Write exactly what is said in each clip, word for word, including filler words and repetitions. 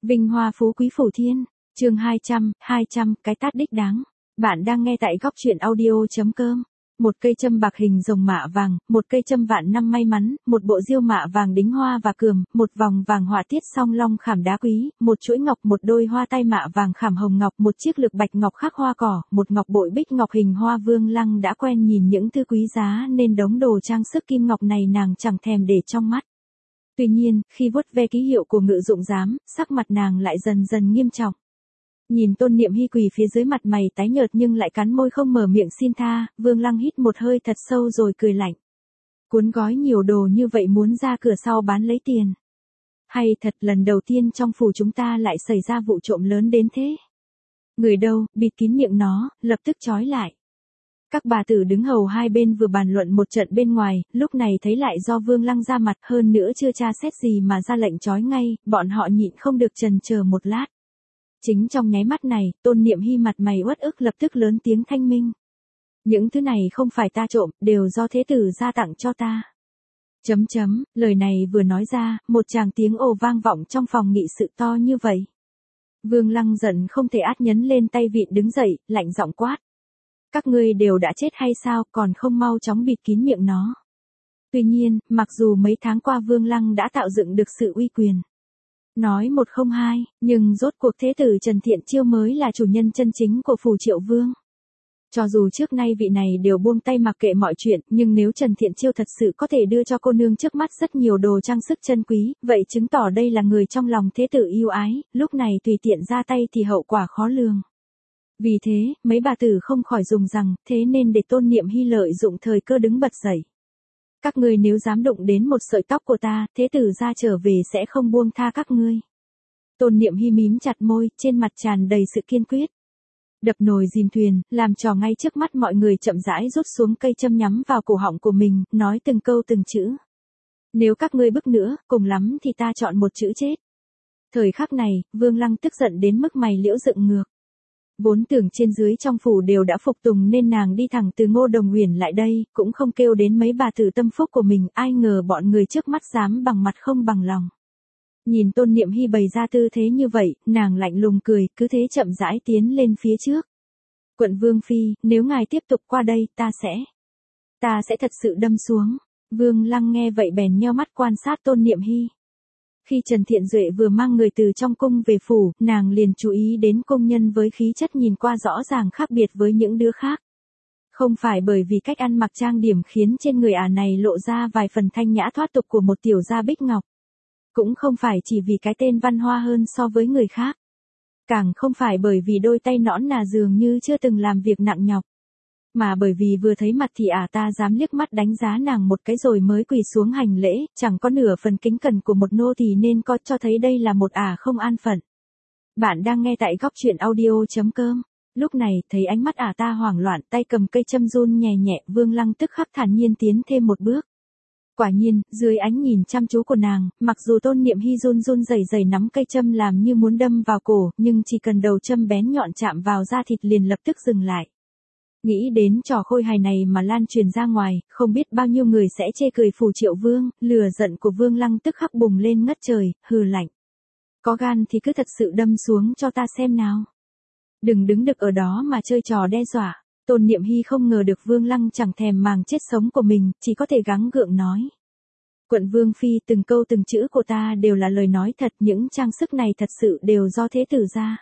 Vinh hoa phú quý phủ thiên, chương hai trăm, hai trăm, cái tát đích đáng. Bạn đang nghe tại góc truyện audio.com. Một cây châm bạc hình rồng mạ vàng, một cây châm vạn năm may mắn, một bộ diêu mạ vàng đính hoa và cườm, một vòng vàng họa tiết song long khảm đá quý, một chuỗi ngọc, một đôi hoa tay mạ vàng khảm hồng ngọc, một chiếc lược bạch ngọc khắc hoa cỏ, một ngọc bội bích ngọc hình hoa. Vương Lăng đã quen nhìn những thứ quý giá nên đống đồ trang sức kim ngọc này nàng chẳng thèm để trong mắt. Tuy nhiên, khi vuốt ve ký hiệu của Ngự Dụng Giám, sắc mặt nàng lại dần dần nghiêm trọng. Nhìn Tôn Niệm Hi quỳ phía dưới, mặt mày tái nhợt nhưng lại cắn môi không mở miệng xin tha, Vương Lăng hít một hơi thật sâu rồi cười lạnh. Cuốn gói nhiều đồ như vậy muốn ra cửa sau bán lấy tiền. Hay thật lần đầu tiên trong phủ chúng ta lại xảy ra vụ trộm lớn đến thế. Người đâu, bịt kín miệng nó, lập tức trói lại. Các bà tử đứng hầu hai bên vừa bàn luận một trận bên ngoài, lúc này thấy lại do Vương Lăng ra mặt, hơn nữa chưa tra xét gì mà ra lệnh trói ngay, bọn họ nhịn không được chần chờ một lát. Chính trong nháy mắt này, Tôn Niệm Hi mặt mày uất ức lập tức lớn tiếng thanh minh. Những thứ này không phải ta trộm, đều do thế tử gia tặng cho ta. Chấm chấm, lời này vừa nói ra, một tràng tiếng ồ vang vọng trong phòng nghị sự to như vậy. Vương Lăng giận không thể át, nhấn lên tay vịn đứng dậy, lạnh giọng quát. Các ngươi đều đã chết hay sao, còn không mau chóng bịt kín miệng nó. Tuy nhiên, mặc dù mấy tháng qua Vương Lăng đã tạo dựng được sự uy quyền. Nói một không hai, nhưng rốt cuộc thế tử Trần Thiện Chiêu mới là chủ nhân chân chính của phủ Triệu Vương. Cho dù trước nay vị này đều buông tay mặc kệ mọi chuyện, nhưng nếu Trần Thiện Chiêu thật sự có thể đưa cho cô nương trước mắt rất nhiều đồ trang sức chân quý, vậy chứng tỏ đây là người trong lòng thế tử yêu ái, lúc này tùy tiện ra tay thì hậu quả khó lường. Vì thế, mấy bà tử không khỏi dùng rằng, thế nên để Tôn Niệm Hi lợi dụng thời cơ đứng bật dậy. Các ngươi nếu dám đụng đến một sợi tóc của ta, thế tử gia trở về sẽ không buông tha các ngươi. Tôn Niệm Hi mím chặt môi, trên mặt tràn đầy sự kiên quyết. Đập nồi dìm thuyền, làm trò ngay trước mắt mọi người, chậm rãi rút xuống cây châm nhắm vào cổ họng của mình, nói từng câu từng chữ. Nếu các ngươi bức nữa, cùng lắm thì ta chọn một chữ chết. Thời khắc này, Vương Lăng tức giận đến mức mày liễu dựng ngược. Vốn tưởng trên dưới trong phủ đều đã phục tùng nên nàng đi thẳng từ Ngô Đồng Uyển lại đây, cũng không kêu đến mấy bà tử tâm phúc của mình, ai ngờ bọn người trước mắt dám bằng mặt không bằng lòng. Nhìn Tôn Niệm Hi bày ra tư thế như vậy, nàng lạnh lùng cười, cứ thế chậm rãi tiến lên phía trước. Quận Vương Phi, nếu ngài tiếp tục qua đây, ta sẽ... Ta sẽ thật sự đâm xuống. Vương Lăng nghe vậy bèn nheo mắt quan sát Tôn Niệm Hi. Khi Trần Thiện Duệ vừa mang người từ trong cung về phủ, nàng liền chú ý đến công nhân với khí chất nhìn qua rõ ràng khác biệt với những đứa khác. Không phải bởi vì cách ăn mặc trang điểm khiến trên người ả này lộ ra vài phần thanh nhã thoát tục của một tiểu gia bích ngọc. Cũng không phải chỉ vì cái tên văn hoa hơn so với người khác. Càng không phải bởi vì đôi tay nõn nà dường như chưa từng làm việc nặng nhọc. Mà bởi vì vừa thấy mặt thì ả ta dám liếc mắt đánh giá nàng một cái rồi mới quỳ xuống hành lễ, chẳng có nửa phần kính cẩn của một nô tỳ nên có cho thấy đây là một ả không an phận. Bạn đang nghe tại góc truyện audio.com. Lúc này, thấy ánh mắt ả ta hoảng loạn, tay cầm cây châm run nhẹ nhẹ, Vương Lăng tức khắc thản nhiên tiến thêm một bước. Quả nhiên, dưới ánh nhìn chăm chú của nàng, mặc dù Tôn Niệm Hi run run rẩy rẩy nắm cây châm làm như muốn đâm vào cổ, nhưng chỉ cần đầu châm bén nhọn chạm vào da thịt liền lập tức dừng lại. Nghĩ đến trò khôi hài này mà lan truyền ra ngoài, không biết bao nhiêu người sẽ chê cười phủ Triệu Vương, lửa giận của Vương Lăng tức khắc bùng lên ngất trời, hừ lạnh. Có gan thì cứ thật sự đâm xuống cho ta xem nào. Đừng đứng đực ở đó mà chơi trò đe dọa. Tôn Niệm Hi không ngờ được Vương Lăng chẳng thèm màng chết sống của mình, chỉ có thể gắng gượng nói. Quận Vương Phi, từng câu từng chữ của ta đều là lời nói thật, những trang sức này thật sự đều do thế tử gia.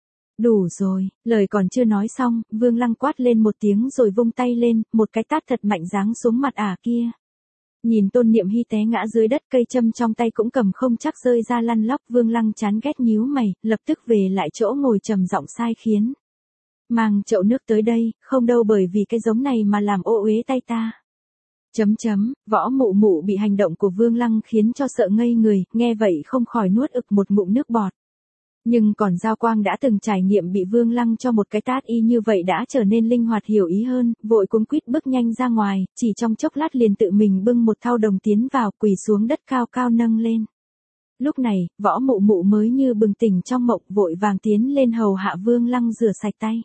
Đủ rồi, lời còn chưa nói xong, Vương Lăng quát lên một tiếng rồi vung tay lên, một cái tát thật mạnh giáng xuống mặt ả kia. Nhìn Tôn Niệm Hi té ngã dưới đất, cây châm trong tay cũng cầm không chắc rơi ra lăn lóc, Vương Lăng chán ghét nhíu mày, lập tức về lại chỗ ngồi trầm giọng sai khiến. Mang chậu nước tới đây, không đâu bởi vì cái giống này mà làm ô uế tay ta. Chấm chấm, Võ Mụ Mụ bị hành động của Vương Lăng khiến cho sợ ngây người, nghe vậy không khỏi nuốt ực một ngụm nước bọt. Nhưng còn Giao Quang đã từng trải nghiệm bị Vương Lăng cho một cái tát y như vậy đã trở nên linh hoạt hiểu ý hơn, vội cuống quýt bước nhanh ra ngoài, chỉ trong chốc lát liền tự mình bưng một thau đồng tiến vào, quỳ xuống đất cao cao nâng lên. Lúc này, Võ Mụ Mụ mới như bừng tỉnh trong mộng, vội vàng tiến lên hầu hạ Vương Lăng rửa sạch tay.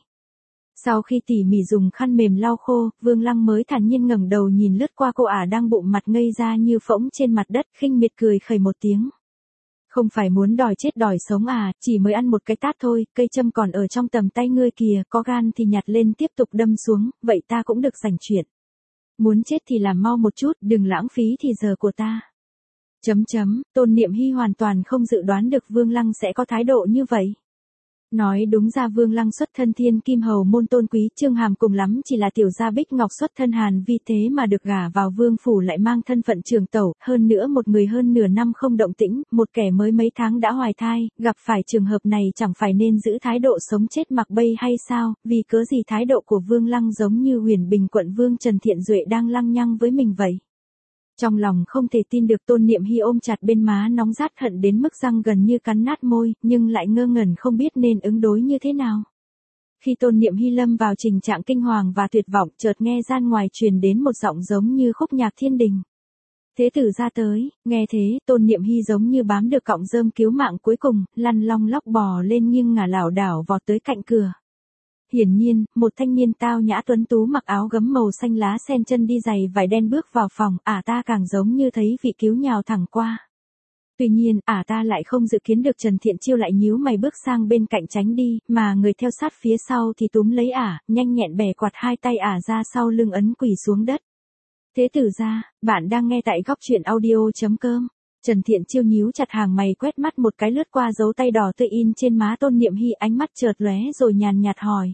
Sau khi tỉ mỉ dùng khăn mềm lau khô, Vương Lăng mới thản nhiên ngẩng đầu nhìn lướt qua cô ả đang bụng mặt ngây ra như phỗng trên mặt đất, khinh miệt cười khẩy một tiếng. Không phải muốn đòi chết đòi sống à, chỉ mới ăn một cái tát thôi, cây châm còn ở trong tầm tay ngươi kìa, có gan thì nhặt lên tiếp tục đâm xuống, vậy ta cũng được rảnh chuyện. Muốn chết thì làm mau một chút, đừng lãng phí thì giờ của ta. Chấm chấm, Tôn Niệm Hy hoàn toàn không dự đoán được Vương Lăng sẽ có thái độ như vậy. Nói đúng ra Vương Lăng xuất thân thiên kim hầu môn tôn quý, Trương Hàm cùng lắm chỉ là tiểu gia bích ngọc xuất thân Hàn Vi, thế mà được gả vào vương phủ lại mang thân phận trường tẩu, hơn nữa một người hơn nửa năm không động tĩnh, một kẻ mới mấy tháng đã hoài thai, gặp phải trường hợp này chẳng phải nên giữ thái độ sống chết mặc bay hay sao, vì cớ gì thái độ của Vương Lăng giống như Huyền Bình quận vương Trần Thiện Duệ đang lăng nhăng với mình vậy. Trong lòng không thể tin được, Tôn Niệm Hy ôm chặt bên má nóng rát hận đến mức răng gần như cắn nát môi, nhưng lại ngơ ngẩn không biết nên ứng đối như thế nào. Khi Tôn Niệm Hy lâm vào tình trạng kinh hoàng và tuyệt vọng, chợt nghe gian ngoài truyền đến một giọng giống như khúc nhạc thiên đình. Thế tử ra tới, nghe thế, Tôn Niệm Hy giống như bám được cọng rơm cứu mạng cuối cùng, lăn long lóc bò lên nghiêng ngả lảo đảo vọt tới cạnh cửa. Hiển nhiên, một thanh niên tao nhã tuấn tú mặc áo gấm màu xanh lá sen chân đi giày vải đen bước vào phòng, ả ta càng giống như thấy vị cứu nhào thẳng qua. Tuy nhiên, ả ta lại không dự kiến được Trần Thiện Chiêu lại nhíu mày bước sang bên cạnh tránh đi, mà người theo sát phía sau thì túm lấy ả, nhanh nhẹn bẻ quạt hai tay ả ra sau lưng ấn quỳ xuống đất. Thế tử ra, bạn đang nghe tại góc truyện audio chấm com. Trần Thiện Chiêu nhíu chặt hàng mày, quét mắt một cái lướt qua dấu tay đỏ tươi in trên má Tôn Niệm Hy, ánh mắt chợt lóe rồi nhàn nhạt hỏi.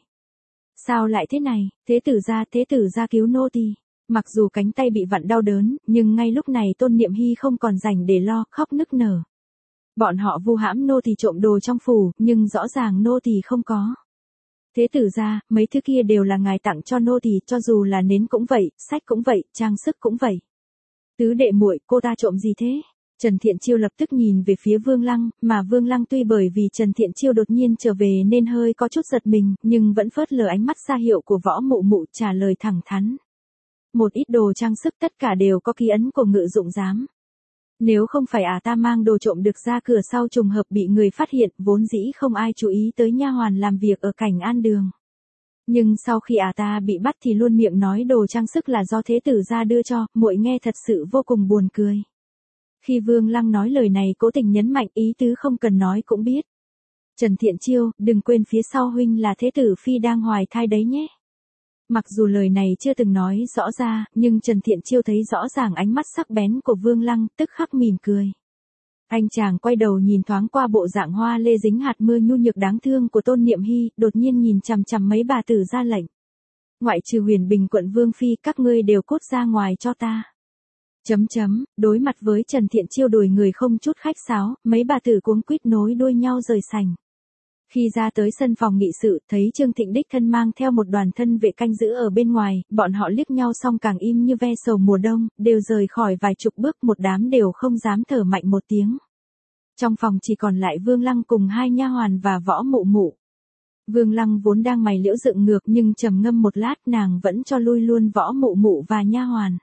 Sao lại thế này, thế tử ra, thế tử ra cứu nô tỳ. Mặc dù cánh tay bị vặn đau đớn, nhưng ngay lúc này Tôn Niệm Hy không còn rảnh để lo, khóc nức nở. Bọn họ vu hãm nô tỳ trộm đồ trong phủ, nhưng rõ ràng nô tỳ không có. Thế tử ra, mấy thứ kia đều là ngài tặng cho nô tỳ, cho dù là nến cũng vậy, sách cũng vậy, trang sức cũng vậy. Tứ đệ muội, cô ta trộm gì thế? Trần Thiện Chiêu lập tức nhìn về phía Vương Lăng, mà Vương Lăng tuy bởi vì Trần Thiện Chiêu đột nhiên trở về nên hơi có chút giật mình, nhưng vẫn phớt lờ ánh mắt ra hiệu của Võ Mụ Mụ, trả lời thẳng thắn. Một ít đồ trang sức tất cả đều có ký ấn của Ngự Dụng Giám. Nếu không phải ả ta mang đồ trộm được ra cửa sau trùng hợp bị người phát hiện, vốn dĩ không ai chú ý tới nha hoàn làm việc ở Cảnh An Đường. Nhưng sau khi ả ta bị bắt thì luôn miệng nói đồ trang sức là do thế tử gia đưa cho, muội nghe thật sự vô cùng buồn cười. Khi Vương Lăng nói lời này cố tình nhấn mạnh ý tứ không cần nói cũng biết. Trần Thiện Chiêu, đừng quên phía sau huynh là thế tử phi đang hoài thai đấy nhé. Mặc dù lời này chưa từng nói rõ ra, nhưng Trần Thiện Chiêu thấy rõ ràng ánh mắt sắc bén của Vương Lăng, tức khắc mỉm cười. Anh chàng quay đầu nhìn thoáng qua bộ dạng hoa lê dính hạt mưa nhu nhược đáng thương của Tôn Niệm Hy, đột nhiên nhìn chằm chằm mấy bà tử ra lệnh. Ngoại trừ Huyền Bình quận vương phi, các ngươi đều cút ra ngoài cho ta. Chấm chấm, đối mặt với Trần Thiện Chiêu đuổi người không chút khách sáo, mấy bà tử cuống quýt nối đuôi nhau rời sảnh. Khi ra tới sân phòng nghị sự, thấy Trương Thịnh đích thân mang theo một đoàn thân vệ canh giữ ở bên ngoài, bọn họ liếc nhau xong càng im như ve sầu mùa đông, đều rời khỏi vài chục bước, một đám đều không dám thở mạnh một tiếng. Trong phòng chỉ còn lại Vương Lăng cùng hai nha hoàn và Võ Mụ Mụ. Vương Lăng vốn đang mày liễu dựng ngược nhưng trầm ngâm một lát, nàng vẫn cho lui luôn Võ Mụ Mụ và nha hoàn.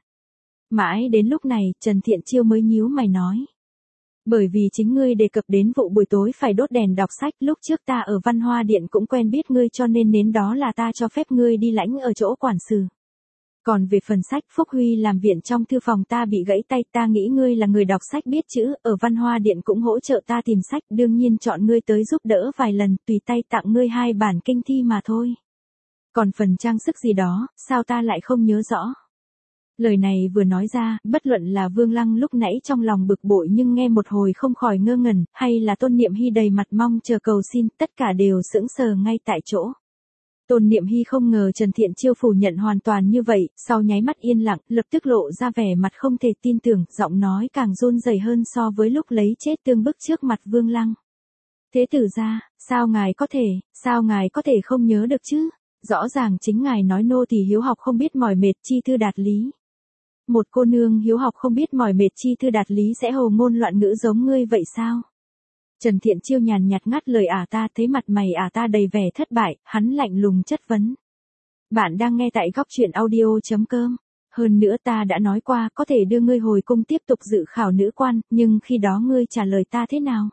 Mãi đến lúc này, Trần Thiện Chiêu mới nhíu mày nói. Bởi vì chính ngươi đề cập đến vụ buổi tối phải đốt đèn đọc sách, lúc trước ta ở Văn Hoa Điện cũng quen biết ngươi cho nên đến đó là ta cho phép ngươi đi lãnh ở chỗ quản sự. Còn về phần sách, Phúc Huy làm viện trong thư phòng ta bị gãy tay, ta nghĩ ngươi là người đọc sách biết chữ, ở Văn Hoa Điện cũng hỗ trợ ta tìm sách, đương nhiên chọn ngươi tới giúp đỡ vài lần, tùy tay tặng ngươi hai bản kinh thi mà thôi. Còn phần trang sức gì đó, sao ta lại không nhớ rõ. Lời này vừa nói ra, bất luận là Vương Lăng lúc nãy trong lòng bực bội nhưng nghe một hồi không khỏi ngơ ngẩn, hay là Tôn Niệm Hy đầy mặt mong chờ cầu xin, tất cả đều sững sờ ngay tại chỗ. Tôn Niệm Hy không ngờ Trần Thiện Chiêu phủ nhận hoàn toàn như vậy, sau nháy mắt yên lặng, lập tức lộ ra vẻ mặt không thể tin tưởng, giọng nói càng run rẩy hơn so với lúc lấy chết tương bức trước mặt Vương Lăng. Thế tử ra, sao ngài có thể, sao ngài có thể không nhớ được chứ? Rõ ràng chính ngài nói nô tỳ hiếu học không biết mỏi mệt chi thư đạt lý. Một cô nương hiếu học không biết mỏi mệt chi thư đạt lý sẽ hồ ngôn loạn ngữ giống ngươi vậy sao? Trần Thiện Chiêu nhàn nhạt ngắt lời ả ta, thấy mặt mày ả ta đầy vẻ thất bại, hắn lạnh lùng chất vấn. Bạn đang nghe tại góc truyện audio chấm com. Hơn nữa ta đã nói qua có thể đưa ngươi hồi cung tiếp tục dự khảo nữ quan, nhưng khi đó ngươi trả lời ta thế nào?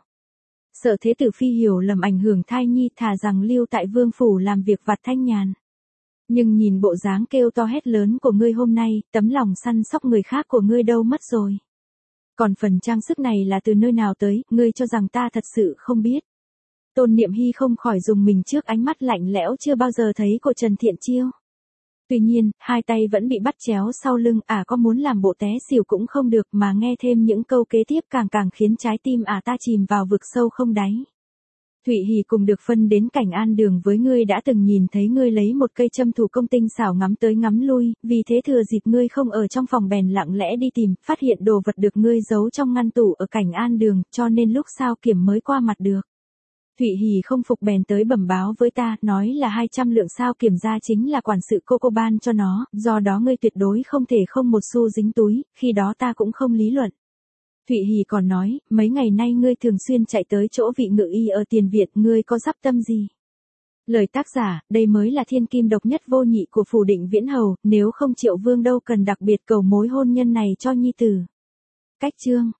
Sợ thế tử phi hiểu lầm ảnh hưởng thai nhi, thà rằng lưu tại vương phủ làm việc vặt thanh nhàn. Nhưng nhìn bộ dáng kêu to hét lớn của ngươi hôm nay, tấm lòng săn sóc người khác của ngươi đâu mất rồi? Còn phần trang sức này là từ nơi nào tới, ngươi cho rằng ta thật sự không biết. Tôn Niệm Hy không khỏi dùng mình trước ánh mắt lạnh lẽo chưa bao giờ thấy của Trần Thiện Chiêu. Tuy nhiên, hai tay vẫn bị bắt chéo sau lưng, ả à, có muốn làm bộ té xỉu cũng không được, mà nghe thêm những câu kế tiếp càng càng khiến trái tim ả à ta chìm vào vực sâu không đáy. Thụy Hỉ cùng được phân đến Cảnh An Đường với ngươi, đã từng nhìn thấy ngươi lấy một cây châm thủ công tinh xảo ngắm tới ngắm lui, vì thế thừa dịp ngươi không ở trong phòng bèn lặng lẽ đi tìm, phát hiện đồ vật được ngươi giấu trong ngăn tủ ở Cảnh An Đường, cho nên lúc sao kiểm mới qua mặt được. Thụy Hỉ không phục bèn tới bẩm báo với ta, nói là hai trăm lượng sao kiểm ra chính là quản sự cô cô ban cho nó, do đó ngươi tuyệt đối không thể không một xu dính túi, khi đó ta cũng không lý luận. Thụy Hỉ còn nói, mấy ngày nay ngươi thường xuyên chạy tới chỗ vị ngự y ở Tiền Việt, ngươi có dắp tâm gì? Lời tác giả, đây mới là thiên kim độc nhất vô nhị của Phủ Định Viễn Hầu, nếu không Triệu Vương đâu cần đặc biệt cầu mối hôn nhân này cho nhi tử. Cách chương